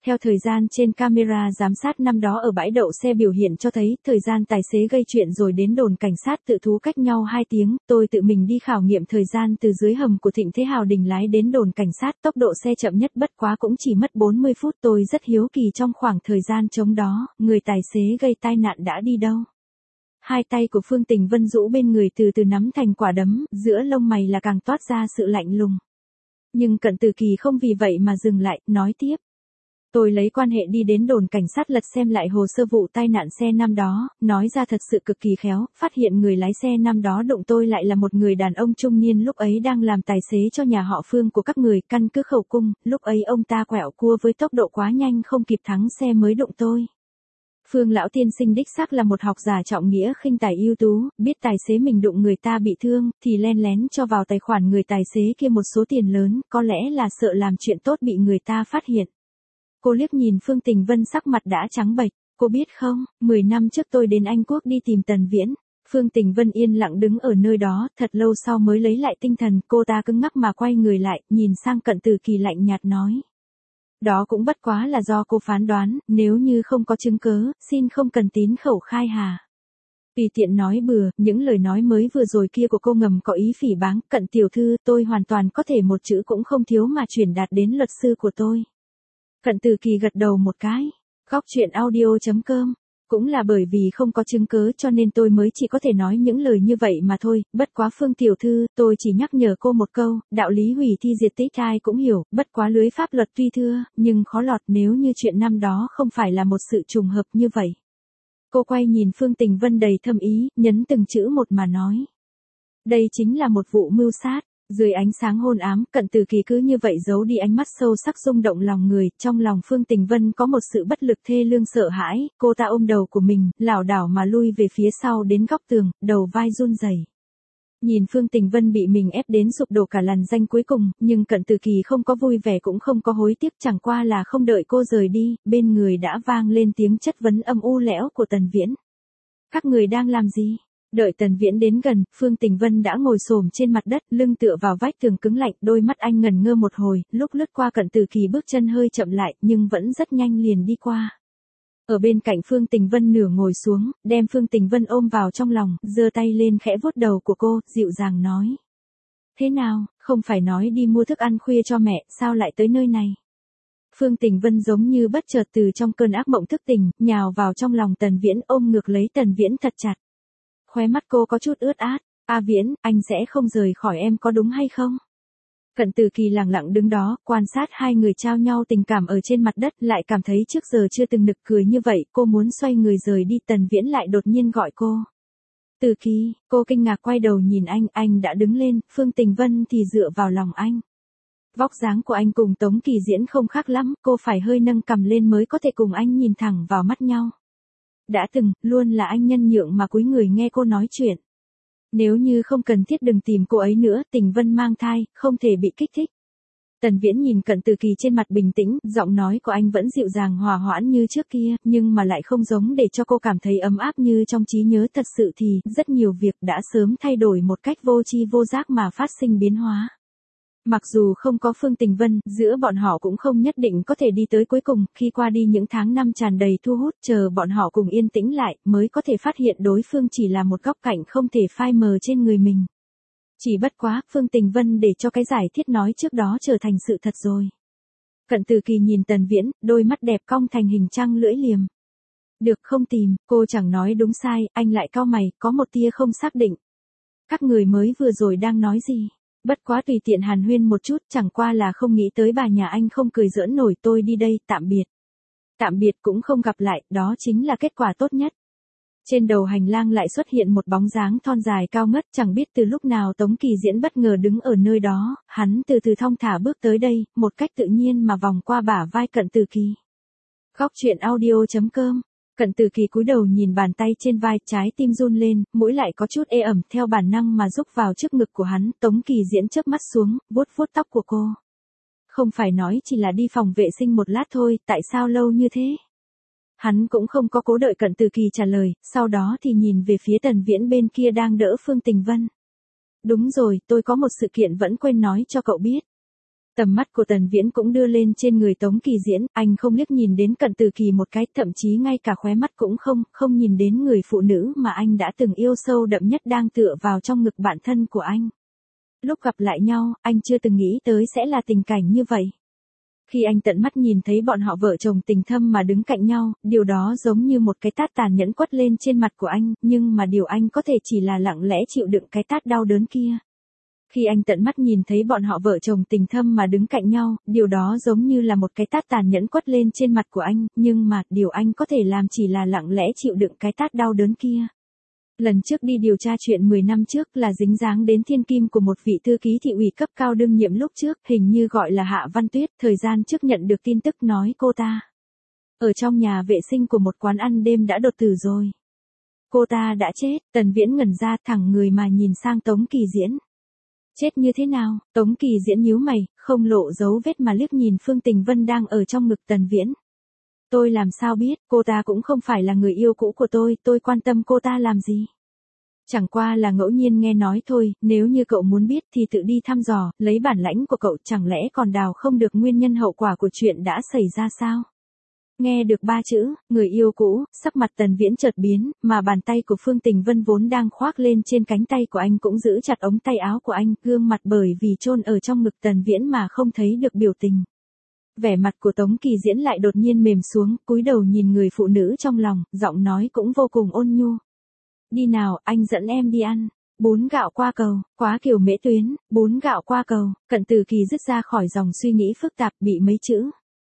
Theo thời gian trên camera giám sát năm đó ở bãi đậu xe biểu hiện cho thấy, thời gian tài xế gây chuyện rồi đến đồn cảnh sát tự thú cách nhau 2 tiếng, tôi tự mình đi khảo nghiệm thời gian từ dưới hầm của Thịnh Thế Hào Đình lái đến đồn cảnh sát, tốc độ xe chậm nhất bất quá cũng chỉ mất 40 phút. Tôi rất hiếu kỳ trong khoảng thời gian trống đó, người tài xế gây tai nạn đã đi đâu. Hai tay của Phương Tình Vân rũ bên người từ từ nắm thành quả đấm, giữa lông mày là càng toát ra sự lạnh lùng. Nhưng Cận Tử Kỳ không vì vậy mà dừng lại, nói tiếp. Tôi lấy quan hệ đi đến đồn cảnh sát lật xem lại hồ sơ vụ tai nạn xe năm đó, nói ra thật sự cực kỳ khéo, phát hiện người lái xe năm đó đụng tôi lại là một người đàn ông trung niên lúc ấy đang làm tài xế cho nhà họ Phương của các người, căn cứ khẩu cung, lúc ấy ông ta quẹo cua với tốc độ quá nhanh không kịp thắng xe mới đụng tôi. Phương lão tiên sinh đích xác là một học giả trọng nghĩa khinh tài ưu tú, biết tài xế mình đụng người ta bị thương, thì len lén cho vào tài khoản người tài xế kia một số tiền lớn, có lẽ là sợ làm chuyện tốt bị người ta phát hiện. Cô liếc nhìn Phương Tình Vân sắc mặt đã trắng bệch, cô biết không, 10 năm trước tôi đến Anh Quốc đi tìm Tần Viễn. Phương Tình Vân yên lặng đứng ở nơi đó, thật lâu sau mới lấy lại tinh thần, cô ta cứng ngắc mà quay người lại, nhìn sang Cận Tử Kỳ lạnh nhạt nói. Đó cũng bất quá là do cô phán đoán, nếu như không có chứng cớ, xin không cần tín khẩu khai hà. Tùy tiện nói bừa, những lời nói mới vừa rồi kia của cô ngầm có ý phỉ báng, Cận tiểu thư, tôi hoàn toàn có thể một chữ cũng không thiếu mà truyền đạt đến luật sư của tôi. Cận Tử Kỳ gật đầu một cái. Góc truyện audio.com. Cũng là bởi vì không có chứng cớ cho nên tôi mới chỉ có thể nói những lời như vậy mà thôi, bất quá Phương tiểu thư, tôi chỉ nhắc nhở cô một câu, đạo lý hủy thi diệt tích ai cũng hiểu, bất quá lưới pháp luật tuy thưa, nhưng khó lọt nếu như chuyện năm đó không phải là một sự trùng hợp như vậy. Cô quay nhìn Phương Tình Vân đầy thâm ý, nhấn từng chữ một mà nói. Đây chính là một vụ mưu sát. Dưới ánh sáng hôn ám, Cận Tử Kỳ cứ như vậy giấu đi ánh mắt sâu sắc rung động lòng người, trong lòng Phương Tình Vân có một sự bất lực thê lương sợ hãi, cô ta ôm đầu của mình, lảo đảo mà lui về phía sau đến góc tường, đầu vai run rẩy. Nhìn Phương Tình Vân bị mình ép đến sụp đổ cả làn danh cuối cùng, nhưng Cận Tử Kỳ không có vui vẻ cũng không có hối tiếc, chẳng qua là không đợi cô rời đi, bên người đã vang lên tiếng chất vấn âm u lẽo của Tần Viễn. Các người đang làm gì? Đợi Tần Viễn đến gần, Phương Tình Vân đã ngồi xổm trên mặt đất, lưng tựa vào vách tường cứng lạnh, đôi mắt anh ngần ngơ một hồi, lúc lướt qua Cận Tử Kỳ bước chân hơi chậm lại, nhưng vẫn rất nhanh liền đi qua. Ở bên cạnh Phương Tình Vân nửa ngồi xuống, đem Phương Tình Vân ôm vào trong lòng, giơ tay lên khẽ vuốt đầu của cô, dịu dàng nói. Thế nào, không phải nói đi mua thức ăn khuya cho mẹ, sao lại tới nơi này? Phương Tình Vân giống như bất chợt từ trong cơn ác mộng thức tỉnh, nhào vào trong lòng Tần Viễn, ôm ngược lấy Tần Viễn thật chặt. Khóe mắt cô có chút ướt át. A Viễn, anh sẽ không rời khỏi em có đúng hay không? Cận Tử Kỳ lặng lặng đứng đó, quan sát hai người trao nhau tình cảm ở trên mặt đất, lại cảm thấy trước giờ chưa từng nực cười như vậy, cô muốn xoay người rời đi, Tần Viễn lại đột nhiên gọi cô. Tử Kỳ, cô kinh ngạc quay đầu nhìn anh đã đứng lên, Phương Tình Vân thì dựa vào lòng anh. Vóc dáng của anh cùng Tống Kỳ Diễn không khác lắm, cô phải hơi nâng cằm lên mới có thể cùng anh nhìn thẳng vào mắt nhau. Đã từng, luôn là anh nhân nhượng mà cúi người nghe cô nói chuyện. Nếu như không cần thiết đừng tìm cô ấy nữa, Tình Vân mang thai, không thể bị kích thích. Tần Viễn nhìn Cận Tử Kỳ trên mặt bình tĩnh, giọng nói của anh vẫn dịu dàng hòa hoãn như trước kia, nhưng mà lại không giống để cho cô cảm thấy ấm áp như trong trí nhớ, thật sự thì, rất nhiều việc đã sớm thay đổi một cách vô tri vô giác mà phát sinh biến hóa. Mặc dù không có Phương Tình Vân, giữa bọn họ cũng không nhất định có thể đi tới cuối cùng, khi qua đi những tháng năm tràn đầy thu hút, chờ bọn họ cùng yên tĩnh lại, mới có thể phát hiện đối phương chỉ là một góc cạnh không thể phai mờ trên người mình. Chỉ bất quá, Phương Tình Vân để cho cái giải thiết nói trước đó trở thành sự thật rồi. Cận Tử Kỳ nhìn Tần Viễn, đôi mắt đẹp cong thành hình trăng lưỡi liềm. Được không tìm, cô chẳng nói đúng sai, anh lại cau mày, có một tia không xác định. Các người mới vừa rồi đang nói gì? Bất quá tùy tiện hàn huyên một chút, chẳng qua là không nghĩ tới bà nhà anh không cười giỡn nổi, tôi đi đây, tạm biệt. Tạm biệt cũng không gặp lại, đó chính là kết quả tốt nhất. Trên đầu hành lang lại xuất hiện một bóng dáng thon dài cao ngất, chẳng biết từ lúc nào Tống Kỳ Diễn bất ngờ đứng ở nơi đó, hắn từ từ thong thả bước tới đây, một cách tự nhiên mà vòng qua bả vai Cận Tử Kỳ. Góc truyện audio.com. Cận Tử Kỳ cúi đầu nhìn bàn tay trên vai, trái tim run lên, mũi lại có chút ê ẩm, theo bản năng mà rúc vào trước ngực của hắn, Tống Kỳ Diễn chớp mắt xuống, vuốt vuốt tóc của cô. Không phải nói chỉ là đi phòng vệ sinh một lát thôi, tại sao lâu như thế? Hắn cũng không có cố đợi Cận Tử Kỳ trả lời, sau đó thì nhìn về phía Tần Viễn bên kia đang đỡ Phương Tình Vân. Đúng rồi, tôi có một sự kiện vẫn quên nói cho cậu biết. Tầm mắt của Tần Viễn cũng đưa lên trên người Tống Kỳ Diễn, anh không liếc nhìn đến Cận Từ Kỳ một cái, thậm chí ngay cả khóe mắt cũng không nhìn đến người phụ nữ mà anh đã từng yêu sâu đậm nhất đang tựa vào trong ngực bạn thân của anh. Lúc gặp lại nhau, anh chưa từng nghĩ tới sẽ là tình cảnh như vậy. Khi anh tận mắt nhìn thấy bọn họ vợ chồng tình thâm mà đứng cạnh nhau, điều đó giống như một cái tát tàn nhẫn quất lên trên mặt của anh, nhưng mà điều anh có thể chỉ là lặng lẽ chịu đựng cái tát đau đớn kia. Khi anh tận mắt nhìn thấy bọn họ vợ chồng tình thâm mà đứng cạnh nhau, điều đó giống như là một cái tát tàn nhẫn quất lên trên mặt của anh, nhưng mà điều anh có thể làm chỉ là lặng lẽ chịu đựng cái tát đau đớn kia. Lần trước đi điều tra chuyện 10 năm trước là dính dáng đến thiên kim của một vị thư ký thị ủy cấp cao đương nhiệm lúc trước, hình như gọi là Hạ Văn Tuyết, thời gian trước nhận được tin tức nói cô ta ở trong nhà vệ sinh của một quán ăn đêm đã đột tử rồi. Cô ta đã chết. Tần Viễn ngẩn ra, thẳng người mà nhìn sang Tống Kỳ Diễn. Chết như thế nào? Tống Kỳ Diễn nhíu mày, không lộ dấu vết mà liếc nhìn Phương Tình Vân đang ở trong ngực Tần Viễn. Tôi làm sao biết, cô ta cũng không phải là người yêu cũ của tôi quan tâm cô ta làm gì. Chẳng qua là ngẫu nhiên nghe nói thôi, nếu như cậu muốn biết thì tự đi thăm dò, lấy bản lãnh của cậu, chẳng lẽ còn đào không được nguyên nhân hậu quả của chuyện đã xảy ra sao? Nghe được 3 chữ, người yêu cũ, sắc mặt Tần Viễn chợt biến, mà bàn tay của Phương Tình Vân vốn đang khoác lên trên cánh tay của anh cũng giữ chặt ống tay áo của anh, gương mặt bởi vì chôn ở trong ngực Tần Viễn mà không thấy được biểu tình. Vẻ mặt của Tống Kỳ Diễn lại đột nhiên mềm xuống, cúi đầu nhìn người phụ nữ trong lòng, giọng nói cũng vô cùng ôn nhu. Đi nào, anh dẫn em đi ăn. Bún gạo qua cầu, quá kiểu mễ tuyến, bún gạo qua cầu. Cận Từ Kỳ dứt ra khỏi dòng suy nghĩ phức tạp, bị mấy chữ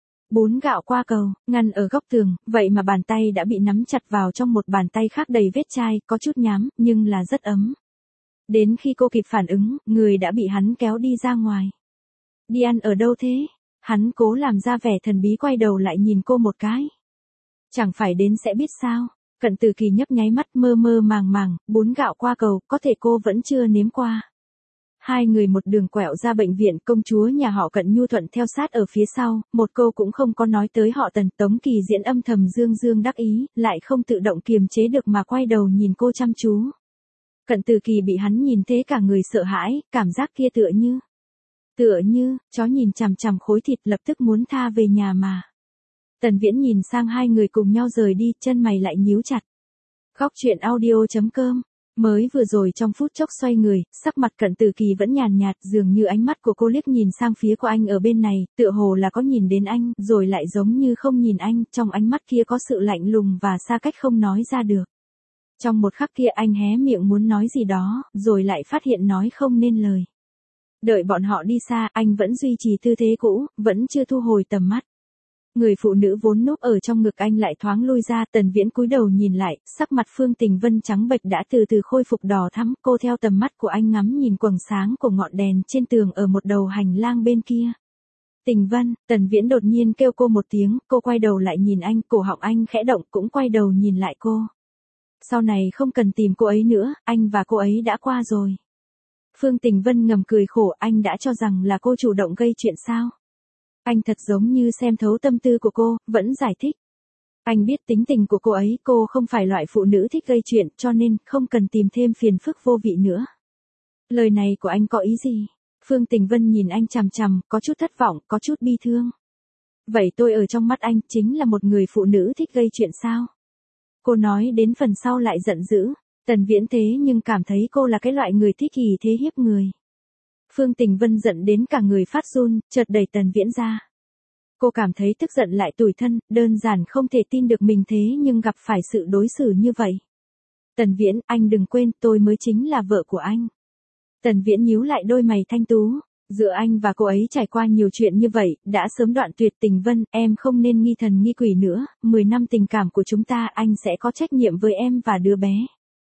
bún gạo qua cầu ngăn ở góc tường, vậy mà bàn tay đã bị nắm chặt vào trong một bàn tay khác đầy vết chai, có chút nhám, nhưng là rất ấm. Đến khi cô kịp phản ứng, người đã bị hắn kéo đi ra ngoài. Đi ăn ở đâu thế? Hắn cố làm ra vẻ thần bí, quay đầu lại nhìn cô một cái. Chẳng phải đến sẽ biết sao? Cận Từ Kỳ nhấp nháy mắt, mơ mơ màng màng, bún gạo qua cầu, có thể cô vẫn chưa nếm qua. Hai người một đường quẹo ra bệnh viện, công chúa nhà họ Cận nhu thuận theo sát ở phía sau, một câu cũng không có nói tới họ Tần. Tống Kỳ Diễn âm thầm dương đắc ý, lại không tự động kiềm chế được mà quay đầu nhìn cô chăm chú. Cận Từ Kỳ bị hắn nhìn thế cả người sợ hãi, cảm giác kia tựa như chó nhìn chằm chằm khối thịt, lập tức muốn tha về nhà mà. Tần Viễn nhìn sang hai người cùng nhau rời đi, chân mày lại nhíu chặt. Khóc chuyện audio.com. Mới vừa rồi trong phút chốc xoay người, sắc mặt Cận Từ Kỳ vẫn nhàn nhạt, dường như ánh mắt của cô liếc nhìn sang phía của anh ở bên này, tựa hồ là có nhìn đến anh, rồi lại giống như không nhìn anh, trong ánh mắt kia có sự lạnh lùng và xa cách không nói ra được. Trong một khắc kia anh hé miệng muốn nói gì đó, rồi lại phát hiện nói không nên lời. Đợi bọn họ đi xa, anh vẫn duy trì tư thế cũ, vẫn chưa thu hồi tầm mắt. Người phụ nữ vốn núp ở trong ngực anh lại thoáng lui ra. Tần Viễn cúi đầu nhìn lại, sắc mặt Phương Tình Vân trắng bệch đã từ từ khôi phục đỏ thắm. Cô theo tầm mắt của anh ngắm nhìn quầng sáng của ngọn đèn trên tường ở một đầu hành lang bên kia. Tình Vân, Tần Viễn đột nhiên kêu cô một tiếng, cô quay đầu lại nhìn anh, cổ họng anh khẽ động, cũng quay đầu nhìn lại cô. Sau này không cần tìm cô ấy nữa, anh và cô ấy đã qua rồi. Phương Tình Vân ngầm cười khổ, anh đã cho rằng là cô chủ động gây chuyện sao? Anh thật giống như xem thấu tâm tư của cô, vẫn giải thích. Anh biết tính tình của cô ấy, cô không phải loại phụ nữ thích gây chuyện, cho nên không cần tìm thêm phiền phức vô vị nữa. Lời này của anh có ý gì? Phương Tình Vân nhìn anh chằm chằm, có chút thất vọng, có chút bi thương. Vậy tôi ở trong mắt anh chính là một người phụ nữ thích gây chuyện sao? Cô nói đến phần sau lại giận dữ. Tần Viễn thế nhưng cảm thấy cô là cái loại người thích ỷ thế hiếp người. Phương Tình Vân giận đến cả người phát run, chợt đẩy Tần Viễn ra. Cô cảm thấy tức giận lại tủi thân, đơn giản không thể tin được mình thế nhưng gặp phải sự đối xử như vậy. Tần Viễn, anh đừng quên, tôi mới chính là vợ của anh. Tần Viễn nhíu lại đôi mày thanh tú. Giữa anh và cô ấy trải qua nhiều chuyện như vậy, đã sớm đoạn tuyệt. Tình Vân, em không nên nghi thần nghi quỷ nữa, 10 năm tình cảm của chúng ta, anh sẽ có trách nhiệm với em và đứa bé.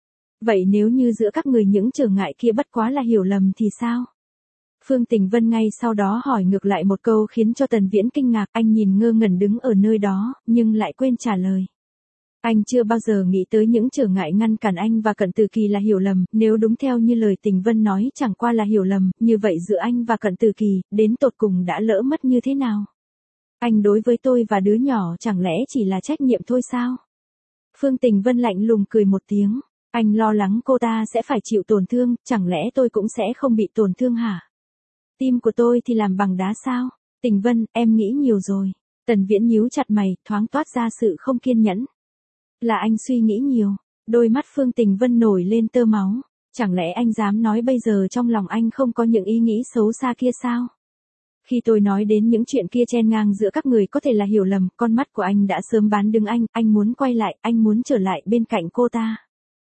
Vậy nếu như giữa các người những trở ngại kia bất quá là hiểu lầm thì sao? Phương Tình Vân ngay sau đó hỏi ngược lại một câu khiến cho Tần Viễn kinh ngạc, anh nhìn ngơ ngẩn đứng ở nơi đó, nhưng lại quên trả lời. Anh chưa bao giờ nghĩ tới những trở ngại ngăn cản anh và Cận Từ Kỳ là hiểu lầm, nếu đúng theo như lời Tình Vân nói chẳng qua là hiểu lầm, như vậy giữa anh và Cận Từ Kỳ, đến tột cùng đã lỡ mất như thế nào? Anh đối với tôi và đứa nhỏ chẳng lẽ chỉ là trách nhiệm thôi sao? Phương Tình Vân lạnh lùng cười một tiếng, anh lo lắng cô ta sẽ phải chịu tổn thương, chẳng lẽ tôi cũng sẽ không bị tổn thương hả? Tim của tôi thì làm bằng đá sao? Tình Vân, em nghĩ nhiều rồi. Tần Viễn nhíu chặt mày, thoáng toát ra sự không kiên nhẫn. Là anh suy nghĩ nhiều. Đôi mắt Phương Tình Vân nổi lên tơ máu. Chẳng lẽ anh dám nói bây giờ trong lòng anh không có những ý nghĩ xấu xa kia sao? Khi tôi nói đến những chuyện kia chen ngang giữa các người có thể là hiểu lầm, con mắt của anh đã sớm bán đứng anh muốn quay lại, anh muốn trở lại bên cạnh cô ta.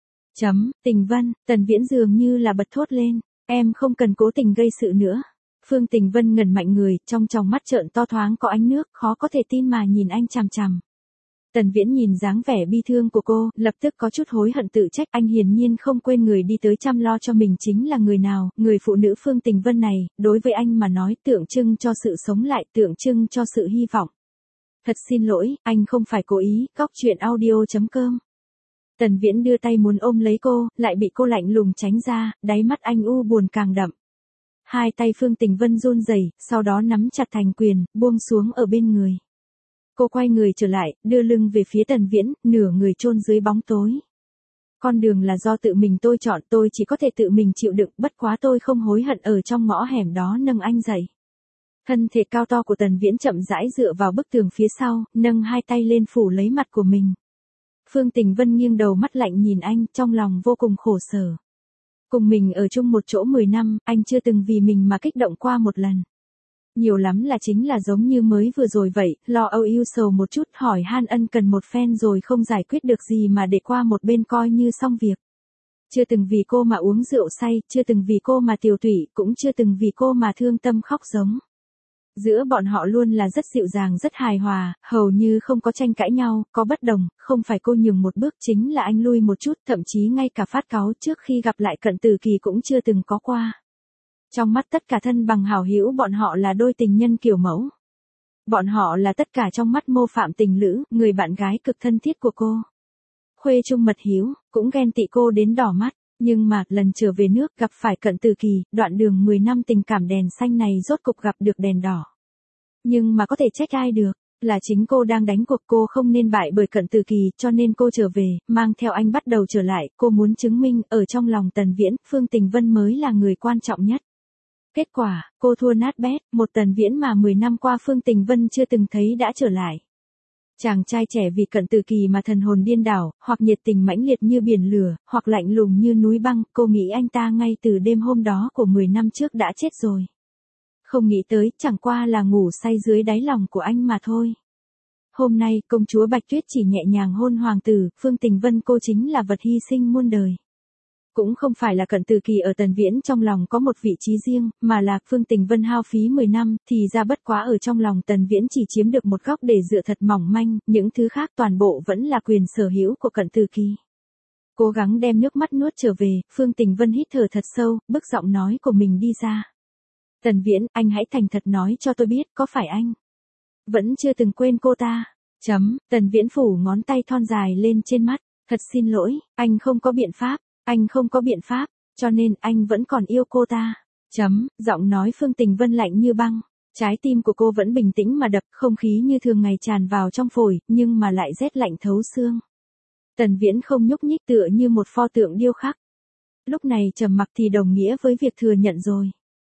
Tình Vân, Tần Viễn dường như là bật thốt lên, em không cần cố tình gây sự nữa. Phương Tình Vân ngẩn mạnh người, trong tròng mắt trợn to thoáng có ánh nước, khó có thể tin mà nhìn anh chằm chằm. Tần Viễn nhìn dáng vẻ bi thương của cô, lập tức có chút hối hận tự trách, anh hiển nhiên không quên người đi tới chăm lo cho mình chính là người nào, người phụ nữ Phương Tình Vân này, đối với anh mà nói tượng trưng cho sự sống lại, tượng trưng cho sự hy vọng. Thật xin lỗi, anh không phải cố ý, Góc Chuyện Audio.com. Tần Viễn đưa tay muốn ôm lấy cô, lại bị cô lạnh lùng tránh ra, đáy mắt anh u buồn càng đậm. Hai tay Phương Tình Vân run rẩy, sau đó nắm chặt thành quyền, buông xuống ở bên người. Cô quay người trở lại, đưa lưng về phía Tần Viễn, nửa người chôn dưới bóng tối. Con đường là do tự mình tôi chọn, tôi chỉ có thể tự mình chịu đựng, bất quá tôi không hối hận ở trong ngõ hẻm đó nâng anh dậy. Thân thể cao to của Tần Viễn chậm rãi dựa vào bức tường phía sau, nâng hai tay lên phủ lấy mặt của mình. Phương Tình Vân nghiêng đầu mắt lạnh nhìn anh, trong lòng vô cùng khổ sở. Cùng mình ở chung một chỗ 10 năm, anh chưa từng vì mình mà kích động qua một lần. Nhiều lắm là chính là giống như mới vừa rồi vậy, lo âu yêu sầu một chút, hỏi han ân cần một phen rồi không giải quyết được gì mà để qua một bên coi như xong việc. Chưa từng vì cô mà uống rượu say, chưa từng vì cô mà tiều tụy, cũng chưa từng vì cô mà thương tâm khóc giống. Giữa bọn họ luôn là rất dịu dàng rất hài hòa, hầu như không có tranh cãi nhau, có bất đồng, không phải cô nhường một bước chính là anh lui một chút, thậm chí ngay cả phát cáu trước khi gặp lại cận tử kỳ cũng chưa từng có qua. Trong mắt tất cả thân bằng hảo hữu bọn họ là đôi tình nhân kiểu mẫu. Bọn họ là tất cả trong mắt Mô Phạm tình lữ, người bạn gái cực thân thiết của cô. Khuê trung mật hiếu, cũng ghen tị cô đến đỏ mắt, nhưng mà lần trở về nước gặp phải cận tử kỳ, đoạn đường 10 năm tình cảm đèn xanh này rốt cục gặp được đèn đỏ. Nhưng mà có thể trách ai được, là chính cô đang đánh cuộc, cô không nên bại bởi cận tử kỳ, cho nên cô trở về, mang theo anh bắt đầu trở lại, cô muốn chứng minh, ở trong lòng Tần Viễn, Phương Tình Vân mới là người quan trọng nhất. Kết quả, cô thua nát bét, một Tần Viễn mà 10 năm qua Phương Tình Vân chưa từng thấy đã trở lại. Chàng trai trẻ vì cận tử kỳ mà thần hồn điên đảo, hoặc nhiệt tình mãnh liệt như biển lửa, hoặc lạnh lùng như núi băng, cô nghĩ anh ta ngay từ đêm hôm đó của 10 năm trước đã chết rồi. Không nghĩ tới, chẳng qua là ngủ say dưới đáy lòng của anh mà thôi. Hôm nay, công chúa Bạch Tuyết chỉ nhẹ nhàng hôn hoàng tử, Phương Tình Vân cô chính là vật hy sinh muôn đời. Cũng không phải là cận tử kỳ ở Tần Viễn trong lòng có một vị trí riêng, mà là Phương Tình Vân hao phí 10 năm, thì ra bất quá ở trong lòng Tần Viễn chỉ chiếm được một góc để dựa thật mỏng manh, những thứ khác toàn bộ vẫn là quyền sở hữu của cận tử kỳ. Cố gắng đem nước mắt nuốt trở về, Phương Tình Vân hít thở thật sâu, bức giọng nói của mình đi ra. Tần Viễn, anh hãy thành thật nói cho tôi biết, có phải anh vẫn chưa từng quên cô ta? Tần Viễn phủ ngón tay thon dài lên trên mắt, thật xin lỗi, anh không có biện pháp. Anh không có biện pháp, cho nên anh vẫn còn yêu cô ta. Giọng nói Phương Tình Vân lạnh như băng. Trái tim của cô vẫn bình tĩnh mà đập, không khí như thường ngày tràn vào trong phổi, nhưng mà lại rét lạnh thấu xương. Tần Viễn không nhúc nhích tựa như một pho tượng điêu khắc. Lúc này trầm mặc thì đồng nghĩa với việc thừa nhận rồi.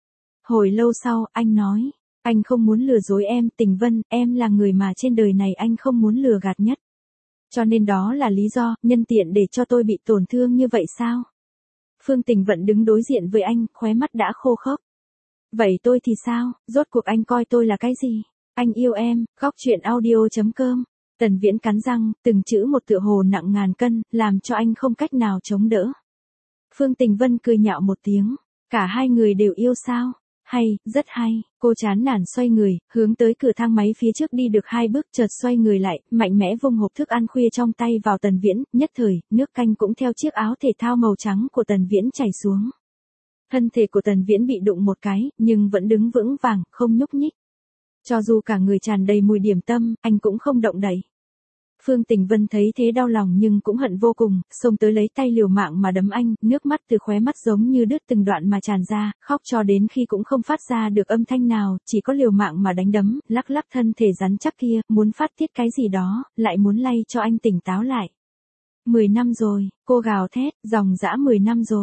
Hồi lâu sau, anh nói, anh không muốn lừa dối em, Tình Vân, em là người mà trên đời này anh không muốn lừa gạt nhất. Cho nên đó là lý do, nhân tiện để cho tôi bị tổn thương như vậy sao? Phương Tình Vận đứng đối diện với anh, khóe mắt đã khô khốc. Vậy tôi thì sao, rốt cuộc anh coi tôi là cái gì? Anh yêu em, Góc Chuyện Audio.com. Tần Viễn cắn răng, từng chữ một tựa hồ nặng ngàn cân, làm cho anh không cách nào chống đỡ. Phương Tình Vân cười nhạo một tiếng, cả hai người đều yêu sao? Hay, rất hay, cô chán nản xoay người, hướng tới cửa thang máy phía trước đi được 2 bước chợt xoay người lại, mạnh mẽ vung hộp thức ăn khuya trong tay vào Tần Viễn, nhất thời, nước canh cũng theo chiếc áo thể thao màu trắng của Tần Viễn chảy xuống. Thân thể của Tần Viễn bị đụng một cái, nhưng vẫn đứng vững vàng, không nhúc nhích. Cho dù cả người tràn đầy mùi điểm tâm, anh cũng không động đậy. Phương Tình Vân thấy thế đau lòng nhưng cũng hận vô cùng, xông tới lấy tay liều mạng mà đấm anh, nước mắt từ khóe mắt giống như đứt từng đoạn mà tràn ra, khóc cho đến khi cũng không phát ra được âm thanh nào, chỉ có liều mạng mà đánh đấm, lắc lắc thân thể rắn chắc kia, muốn phát tiết cái gì đó, lại muốn lay cho anh tỉnh táo lại. 10 năm rồi, cô gào thét, dòng dã 10 năm rồi.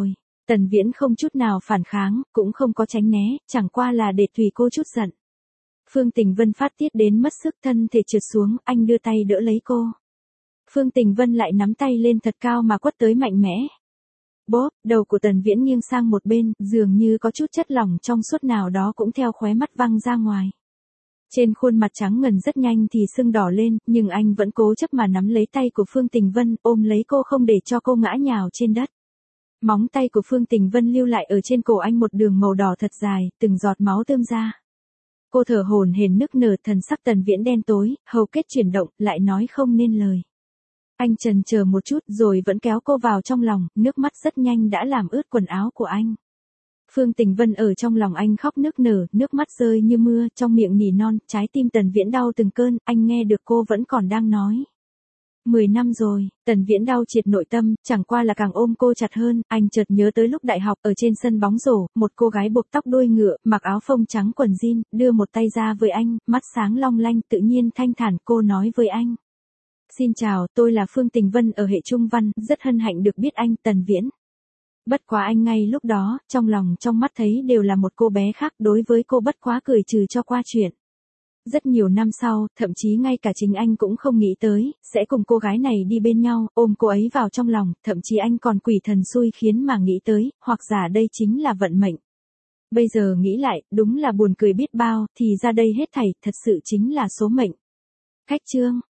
Tần Viễn không chút nào phản kháng, cũng không có tránh né, chẳng qua là để tùy cô chút giận. Phương Tình Vân phát tiết đến mất sức, thân thể trượt xuống, anh đưa tay đỡ lấy cô. Phương Tình Vân lại nắm tay lên thật cao mà quất tới mạnh mẽ. Bốp, đầu của Tần Viễn nghiêng sang một bên, dường như có chút chất lỏng trong suốt nào đó cũng theo khóe mắt văng ra ngoài. Trên khuôn mặt trắng ngần rất nhanh thì sưng đỏ lên, nhưng anh vẫn cố chấp mà nắm lấy tay của Phương Tình Vân, ôm lấy cô không để cho cô ngã nhào trên đất. Móng tay của Phương Tình Vân lưu lại ở trên cổ anh một đường màu đỏ thật dài, từng giọt máu tươm ra. Cô thở hổn hển nức nở, thần sắc Tần Viễn đen tối, hầu kết chuyển động, lại nói không nên lời. Anh chần chờ một chút rồi vẫn kéo cô vào trong lòng, nước mắt rất nhanh đã làm ướt quần áo của anh. Phương Tình Vân ở trong lòng anh khóc nức nở, nước mắt rơi như mưa, trong miệng nỉ non, trái tim Tần Viễn đau từng cơn, anh nghe được cô vẫn còn đang nói. 10 năm rồi, Tần Viễn đau triệt nội tâm, chẳng qua là càng ôm cô chặt hơn, anh chợt nhớ tới lúc đại học ở trên sân bóng rổ, một cô gái buộc tóc đuôi ngựa, mặc áo phông trắng quần jean, đưa một tay ra với anh, mắt sáng long lanh, tự nhiên thanh thản, cô nói với anh. Xin chào, tôi là Phương Tình Vân ở hệ Trung Văn, rất hân hạnh được biết anh, Tần Viễn. Bất quá anh ngay lúc đó, trong lòng trong mắt thấy đều là một cô bé khác, đối với cô bất quá cười trừ cho qua chuyện. Rất nhiều năm sau, thậm chí ngay cả chính anh cũng không nghĩ tới, sẽ cùng cô gái này đi bên nhau, ôm cô ấy vào trong lòng, thậm chí anh còn quỷ thần xui khiến mà nghĩ tới, hoặc giả đây chính là vận mệnh. Bây giờ nghĩ lại, đúng là buồn cười biết bao, thì ra đây hết thảy, thật sự chính là số mệnh. Khách chương.